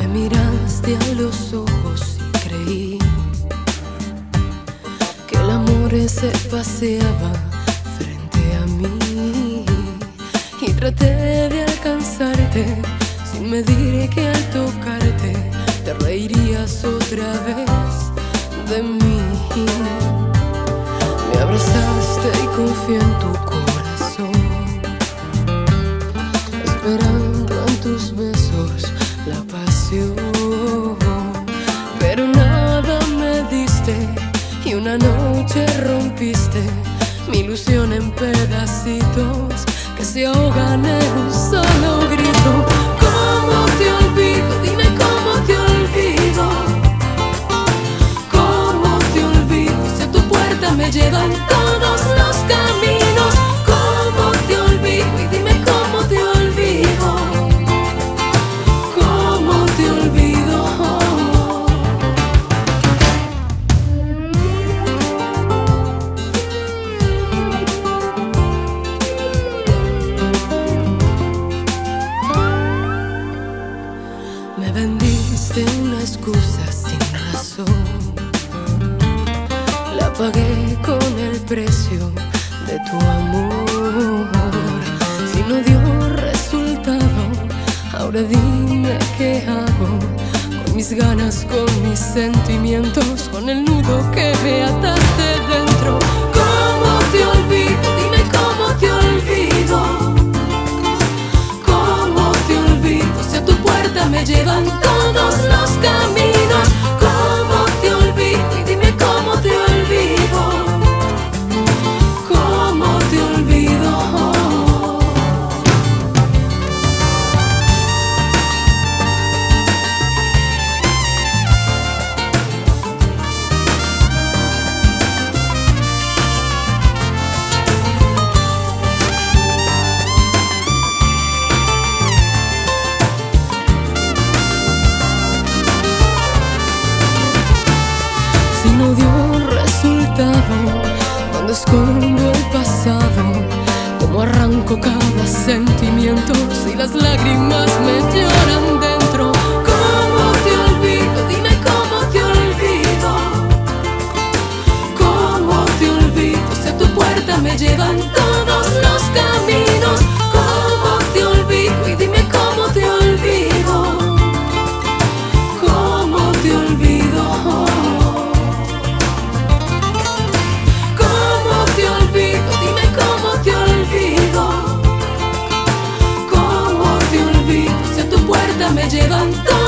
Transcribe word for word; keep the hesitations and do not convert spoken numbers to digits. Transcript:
miraste a los ojos y creí que el amor se paseaba frente a mí, y traté de alcanzarte sin medir que al tocarte te reirías otra vez de mí. Me abrazaste y confié en tu corazón, esperando en tus besos la pasión, pero nada me diste y una noche rompiste mi ilusión en pedacitos que se ahogan en un solo grito. ¿Cómo te olvido? Dime cómo te olvido. ¿Cómo te olvido? Si a tu puerta me llevan todos los caminos. ¿Cómo te olvido? Y dime cómo te olvido. ¿Cómo te olvido? Me vendiste una excusa sin razón, la pagué con el precio de tu amor. Si no dio resultado, ahora dime qué hago con mis ganas, con mis sentimientos, con el nudo que me ataste dentro. ¿Cómo te olvido? Dime cómo te olvido. ¿Cómo te olvido? Si a tu puerta me llevan todos los caminos. ¿Cómo te olvido? Y dime cómo te olvido. ¿Cómo te olvido? Si no dio resultado, ¿dónde escondo el pasado? ¿Cómo arranco cada sentimiento si las lágrimas me lloran dentro? ¿Cómo te olvido? Dime cómo te olvido. ¿Cómo te olvido? Si a tu puerta me llevan todos los caminos. ¿Cómo te olvido? Y dime cómo te olvido. ¿Cómo te olvido? Me llevan